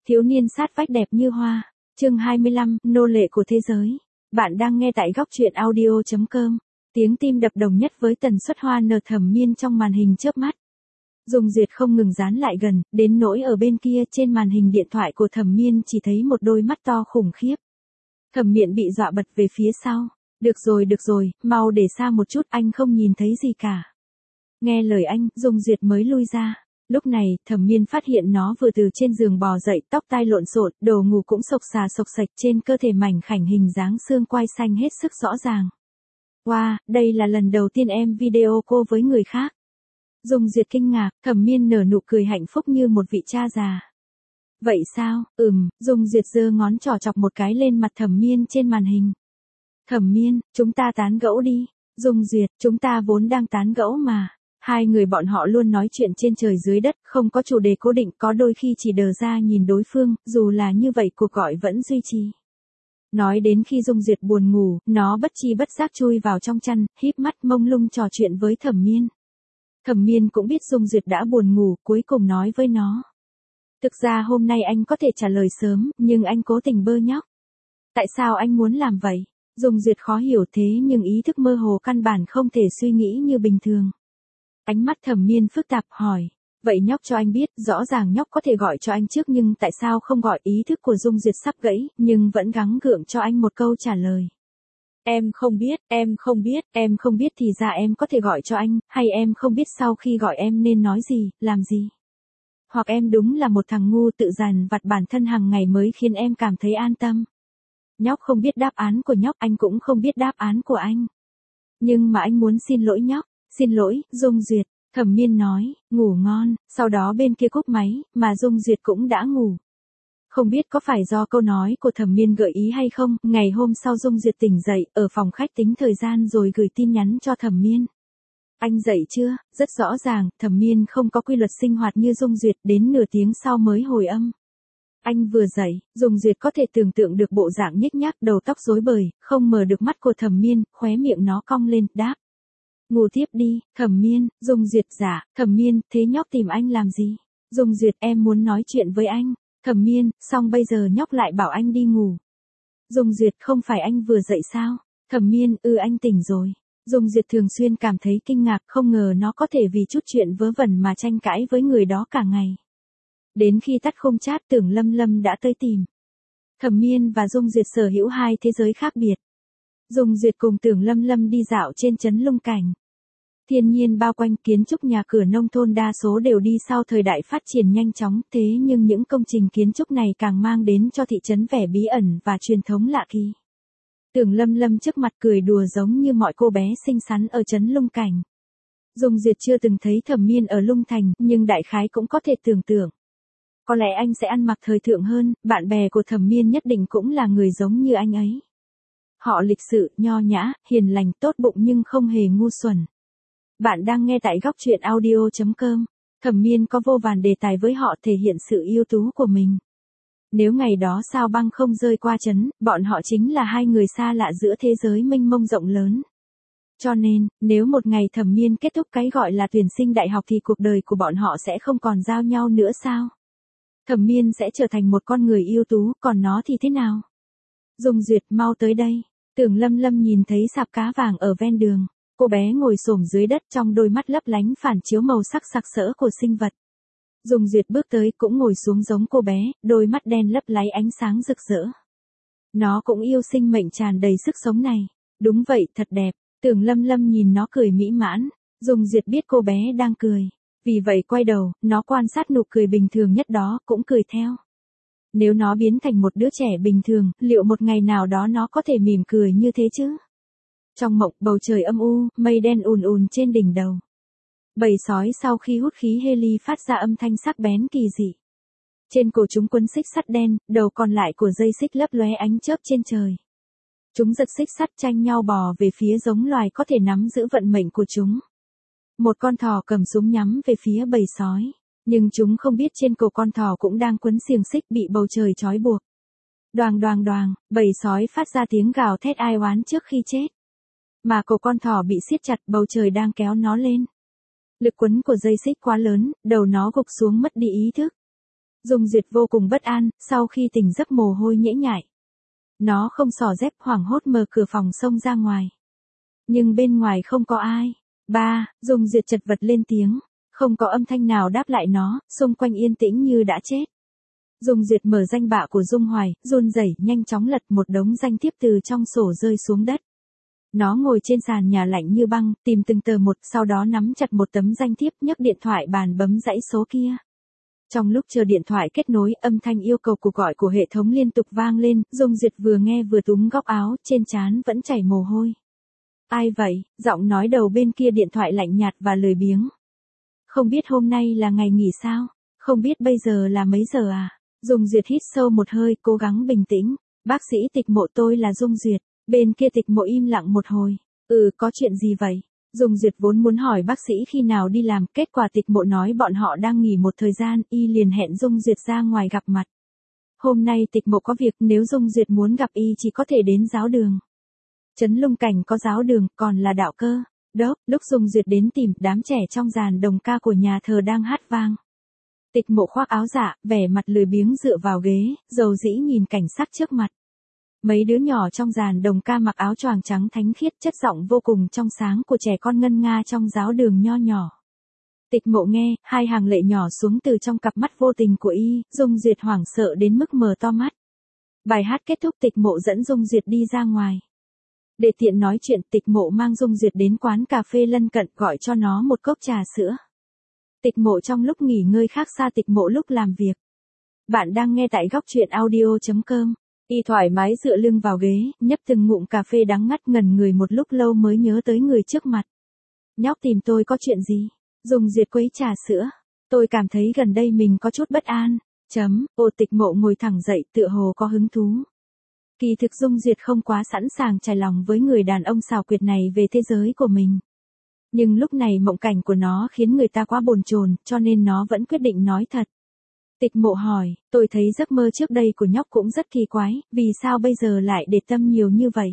Thiếu niên sát vách đẹp như hoa. Chương 25, nô lệ của thế giới. Bạn đang nghe tại góc truyện audio.com. Tiếng tim đập đồng nhất với tần suất hoa nở Thẩm Miên trong màn hình chớp mắt. Dung Duyệt không ngừng dán lại gần, đến nỗi ở bên kia trên màn hình điện thoại của Thẩm Miên chỉ thấy một đôi mắt to khủng khiếp. Thẩm Miện bị dọa bật về phía sau. Được rồi, mau để xa một chút, anh không nhìn thấy gì cả. Nghe lời anh, Dung Duyệt mới lui ra. Lúc này, Thẩm Miên phát hiện nó vừa từ trên giường bò dậy, tóc tai lộn xộn, đồ ngủ cũng xộc xà xộc xạch, trên cơ thể mảnh khảnh hình dáng xương quai xanh hết sức rõ ràng. Wow, đây là lần đầu tiên em video cô với người khác. Dung Duyệt kinh ngạc, Thẩm Miên nở nụ cười hạnh phúc như một vị cha già. Vậy sao? Dung Duyệt giơ ngón trỏ chọc một cái lên mặt Thẩm Miên trên màn hình. Thẩm Miên, chúng ta tán gẫu đi. Dung Duyệt, chúng ta vốn đang tán gẫu mà. Hai người bọn họ luôn nói chuyện trên trời dưới đất, không có chủ đề cố định, có đôi khi chỉ đờ ra nhìn đối phương, dù là như vậy cuộc gọi vẫn duy trì. Nói đến khi Dung Duyệt buồn ngủ, nó bất chi bất giác chui vào trong chăn, híp mắt mông lung trò chuyện với Thẩm Miên. Thẩm Miên cũng biết Dung Duyệt đã buồn ngủ, cuối cùng nói với nó. Thực ra hôm nay anh có thể trả lời sớm, nhưng anh cố tình bơ nhóc. Tại sao anh muốn làm vậy? Dung Duyệt khó hiểu thế nhưng ý thức mơ hồ căn bản không thể suy nghĩ như bình thường. Ánh mắt Thẩm Miên phức tạp hỏi. Vậy nhóc cho anh biết, rõ ràng nhóc có thể gọi cho anh trước nhưng tại sao không gọi? Ý thức của Dung Duyệt sắp gãy, nhưng vẫn gắng gượng cho anh một câu trả lời. Em không biết thì ra em có thể gọi cho anh, hay em không biết sau khi gọi em nên nói gì, làm gì. Hoặc em đúng là một thằng ngu tự dằn vặt bản thân hàng ngày mới khiến em cảm thấy an tâm. Nhóc không biết đáp án của nhóc, anh cũng không biết đáp án của anh. Nhưng mà anh muốn xin lỗi nhóc. Xin lỗi, Dung Duyệt, Thẩm Miên nói, ngủ ngon, sau đó bên kia cúp máy, mà Dung Duyệt cũng đã ngủ. Không biết có phải do câu nói của Thẩm Miên gợi ý hay không, ngày hôm sau Dung Duyệt tỉnh dậy, ở phòng khách tính thời gian rồi gửi tin nhắn cho Thẩm Miên. Anh dậy chưa? Rất rõ ràng, Thẩm Miên không có quy luật sinh hoạt như Dung Duyệt, đến nửa tiếng sau mới hồi âm. Anh vừa dậy, Dung Duyệt có thể tưởng tượng được bộ dạng nhếch nhác, đầu tóc rối bời, không mở được mắt của Thẩm Miên, khóe miệng nó cong lên, đáp. Ngủ tiếp đi, Thẩm Miên. Dung Duyệt dạ, Thẩm Miên, thế nhóc tìm anh làm gì? Dung Duyệt, em muốn nói chuyện với anh. Thẩm Miên, xong bây giờ nhóc lại bảo anh đi ngủ. Dung Duyệt, không phải anh vừa dậy sao? Thẩm Miên, anh tỉnh rồi. Dung Duyệt thường xuyên cảm thấy kinh ngạc, không ngờ nó có thể vì chút chuyện vớ vẩn mà tranh cãi với người đó cả ngày. Đến khi tắt khung chat, Tưởng Lâm Lâm đã tới tìm. Thẩm Miên và Dung Duyệt sở hữu hai thế giới khác biệt. Dung Duyệt cùng Tưởng Lâm Lâm đi dạo trên trấn Lung Cảnh. Thiên nhiên bao quanh, kiến trúc nhà cửa nông thôn đa số đều đi sau thời đại phát triển nhanh chóng, thế nhưng những công trình kiến trúc này càng mang đến cho thị trấn vẻ bí ẩn và truyền thống lạ kỳ. Tưởng Lâm Lâm trước mặt cười đùa giống như mọi cô bé xinh xắn ở trấn Lung Cảnh. Dung Duyệt chưa từng thấy Thẩm Miên ở Lung Thành, nhưng đại khái cũng có thể tưởng tượng. Có lẽ anh sẽ ăn mặc thời thượng hơn, bạn bè của Thẩm Miên nhất định cũng là người giống như anh ấy. Họ lịch sự, nho nhã, hiền lành, tốt bụng nhưng không hề ngu xuẩn. Bạn đang nghe tại góc truyện audio.com. Thẩm Miên có vô vàn đề tài với họ thể hiện sự ưu tú của mình. Nếu ngày đó sao băng không rơi qua trấn, bọn họ chính là hai người xa lạ giữa thế giới mênh mông rộng lớn. Cho nên, nếu một ngày Thẩm Miên kết thúc cái gọi là tuyển sinh đại học thì cuộc đời của bọn họ sẽ không còn giao nhau nữa sao? Thẩm Miên sẽ trở thành một con người ưu tú, còn nó thì thế nào? Dung Duyệt, mau tới đây. Tưởng Lâm Lâm nhìn thấy sạp cá vàng ở ven đường. Cô bé ngồi xổm dưới đất, trong đôi mắt lấp lánh phản chiếu màu sắc sặc sỡ của sinh vật. Dung Duyệt bước tới cũng ngồi xuống giống cô bé, đôi mắt đen lấp láy ánh sáng rực rỡ. Nó cũng yêu sinh mệnh tràn đầy sức sống này. Đúng vậy, thật đẹp. Tưởng Lâm Lâm nhìn nó cười mỹ mãn. Dung Duyệt biết cô bé đang cười. Vì vậy quay đầu, nó quan sát nụ cười bình thường nhất đó, cũng cười theo. Nếu nó biến thành một đứa trẻ bình thường, liệu một ngày nào đó nó có thể mỉm cười như thế chứ? Trong mộng, bầu trời âm u, mây đen ùn ùn trên đỉnh đầu. Bầy sói sau khi hút khí heli phát ra âm thanh sắc bén kỳ dị. Trên cổ chúng quấn xích sắt đen, đầu còn lại của dây xích lấp lóe ánh chớp trên trời. Chúng giật xích sắt tranh nhau bò về phía giống loài có thể nắm giữ vận mệnh của chúng. Một con thỏ cầm súng nhắm về phía bầy sói. Nhưng chúng không biết trên cổ con thỏ cũng đang quấn xiềng xích bị bầu trời trói buộc. Đoàng đoàng đoàng, bầy sói phát ra tiếng gào thét ai oán trước khi chết. Mà cổ con thỏ bị siết chặt, bầu trời đang kéo nó lên. Lực quấn của dây xích quá lớn, đầu nó gục xuống mất đi ý thức. Dung Duyệt vô cùng bất an, sau khi tỉnh giấc mồ hôi nhễ nhại. Nó không xỏ dép hoảng hốt mở cửa phòng xông ra ngoài. Nhưng bên ngoài không có ai. Ba, Dung Duyệt chật vật lên tiếng. Không có âm thanh nào đáp lại nó, xung quanh yên tĩnh như đã chết. Dung Duyệt mở danh bạ của Dung Hoài, run rẩy nhanh chóng lật một đống danh thiếp từ trong sổ rơi xuống đất. Nó ngồi trên sàn nhà lạnh như băng, tìm từng tờ một, sau đó nắm chặt một tấm danh thiếp nhấc điện thoại bàn bấm dãy số kia. Trong lúc chờ điện thoại kết nối, âm thanh yêu cầu cuộc gọi của hệ thống liên tục vang lên, Dung Duyệt vừa nghe vừa túm góc áo, trên trán vẫn chảy mồ hôi. Ai vậy? Giọng nói đầu bên kia điện thoại lạnh nhạt và lười biếng. Không biết hôm nay là ngày nghỉ sao? Không biết bây giờ là mấy giờ à? Dung Duyệt hít sâu một hơi, cố gắng bình tĩnh. Bác sĩ Tịch Mộ, tôi là Dung Duyệt. Bên kia Tịch Mộ im lặng một hồi. Có chuyện gì vậy? Dung Duyệt vốn muốn hỏi bác sĩ khi nào đi làm, kết quả Tịch Mộ nói bọn họ đang nghỉ một thời gian, y liền hẹn Dung Duyệt ra ngoài gặp mặt. Hôm nay Tịch Mộ có việc, nếu Dung Duyệt muốn gặp y chỉ có thể đến giáo đường. Trấn Lung Cảnh có giáo đường, còn là đạo cơ. Đó, lúc Dung Duyệt đến tìm, đám trẻ trong dàn đồng ca của nhà thờ đang hát vang. Tịch Mộ khoác áo dạ, vẻ mặt lười biếng dựa vào ghế, dầu dĩ nhìn cảnh sắc trước mặt. Mấy đứa nhỏ trong dàn đồng ca mặc áo choàng trắng thánh khiết, chất giọng vô cùng trong sáng của trẻ con ngân nga trong giáo đường nho nhỏ. Tịch Mộ nghe, hai hàng lệ nhỏ xuống từ trong cặp mắt vô tình của y, Dung Duyệt hoảng sợ đến mức mở to mắt. Bài hát kết thúc, Tịch Mộ dẫn Dung Duyệt đi ra ngoài. Để tiện nói chuyện, Tịch Mộ mang Dung Duyệt đến quán cà phê lân cận, gọi cho nó một cốc trà sữa. Tịch Mộ trong lúc nghỉ ngơi khác xa Tịch Mộ lúc làm việc. Bạn đang nghe tại góc truyện audio.com. Y thoải mái dựa lưng vào ghế, nhấp từng ngụm cà phê đắng ngắt, ngẩn người một lúc lâu mới nhớ tới người trước mặt. Nhóc tìm tôi có chuyện gì? Dung Duyệt quấy trà sữa. Tôi cảm thấy gần đây mình có chút bất an. Tịch Mộ ngồi thẳng dậy, tựa hồ có hứng thú. Kỳ thực Dung Duyệt không quá sẵn sàng trải lòng với người đàn ông xảo quyệt này về thế giới của mình. Nhưng lúc này mộng cảnh của nó khiến người ta quá bồn chồn, cho nên nó vẫn quyết định nói thật. Tịch Mộ hỏi, tôi thấy giấc mơ trước đây của nhóc cũng rất kỳ quái, vì sao bây giờ lại để tâm nhiều như vậy?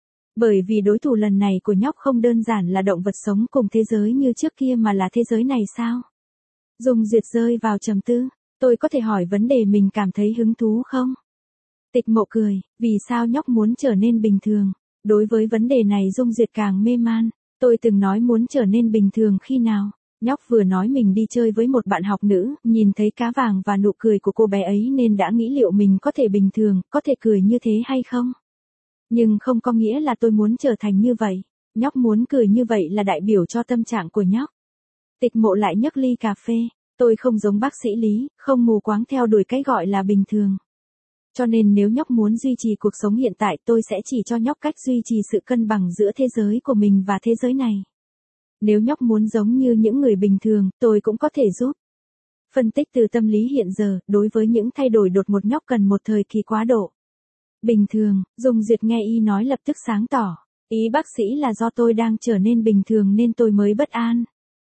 Bởi vì đối thủ lần này của nhóc không đơn giản là động vật sống cùng thế giới như trước kia mà là thế giới này sao? Dung Duyệt rơi vào trầm tư, tôi có thể hỏi vấn đề mình cảm thấy hứng thú không? Tịch Mộ cười, vì sao nhóc muốn trở nên bình thường? Đối với vấn đề này Dung Duyệt càng mê man. Tôi từng nói muốn trở nên bình thường khi nào? Nhóc vừa nói mình đi chơi với một bạn học nữ, nhìn thấy cá vàng và nụ cười của cô bé ấy nên đã nghĩ liệu mình có thể bình thường, có thể cười như thế hay không? Nhưng không có nghĩa là tôi muốn trở thành như vậy. Nhóc muốn cười như vậy là đại biểu cho tâm trạng của nhóc. Tịch Mộ lại nhấc ly cà phê. Tôi không giống bác sĩ Lý, không mù quáng theo đuổi cái gọi là bình thường. Cho nên nếu nhóc muốn duy trì cuộc sống hiện tại, tôi sẽ chỉ cho nhóc cách duy trì sự cân bằng giữa thế giới của mình và thế giới này. Nếu nhóc muốn giống như những người bình thường, tôi cũng có thể giúp. Phân tích từ tâm lý hiện giờ, đối với những thay đổi đột ngột nhóc cần một thời kỳ quá độ. Bình thường, Dung Duyệt nghe y nói lập tức sáng tỏ. Ý bác sĩ là do tôi đang trở nên bình thường nên tôi mới bất an.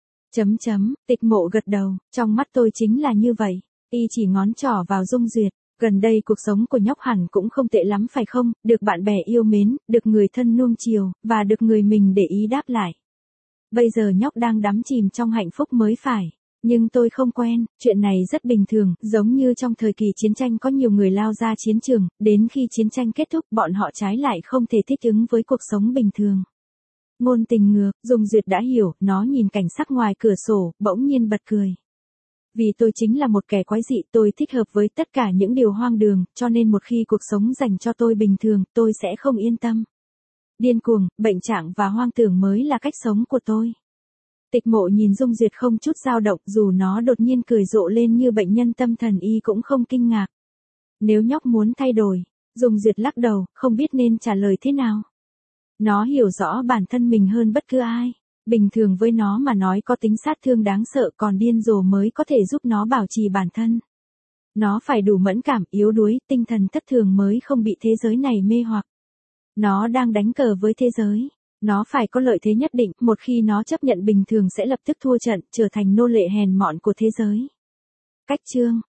Tịch Mộ gật đầu, trong mắt tôi chính là như vậy. Y chỉ ngón trỏ vào Dung Duyệt. Gần đây cuộc sống của nhóc hẳn cũng không tệ lắm phải không, được bạn bè yêu mến, được người thân nuông chiều, và được người mình để ý đáp lại. Bây giờ nhóc đang đắm chìm trong hạnh phúc mới phải. Nhưng tôi không quen, chuyện này rất bình thường, giống như trong thời kỳ chiến tranh có nhiều người lao ra chiến trường, đến khi chiến tranh kết thúc bọn họ trái lại không thể thích ứng với cuộc sống bình thường. Ngôn tình ngược, Dung Duyệt đã hiểu, nó nhìn cảnh sắc ngoài cửa sổ, bỗng nhiên bật cười. Vì tôi chính là một kẻ quái dị, tôi thích hợp với tất cả những điều hoang đường, cho nên một khi cuộc sống dành cho tôi bình thường, tôi sẽ không yên tâm. Điên cuồng, bệnh trạng và hoang tưởng mới là cách sống của tôi. Tịch Mộ nhìn Dung Duyệt không chút dao động, dù nó đột nhiên cười rộ lên như bệnh nhân tâm thần y cũng không kinh ngạc. Nếu nhóc muốn thay đổi, Dung Duyệt lắc đầu, không biết nên trả lời thế nào. Nó hiểu rõ bản thân mình hơn bất cứ ai. Bình thường với nó mà nói có tính sát thương đáng sợ, còn điên rồ mới có thể giúp nó bảo trì bản thân. Nó phải đủ mẫn cảm, yếu đuối, tinh thần thất thường mới không bị thế giới này mê hoặc. Nó đang đánh cờ với thế giới. Nó phải có lợi thế nhất định, một khi nó chấp nhận bình thường sẽ lập tức thua trận, trở thành nô lệ hèn mọn của thế giới. Cách chương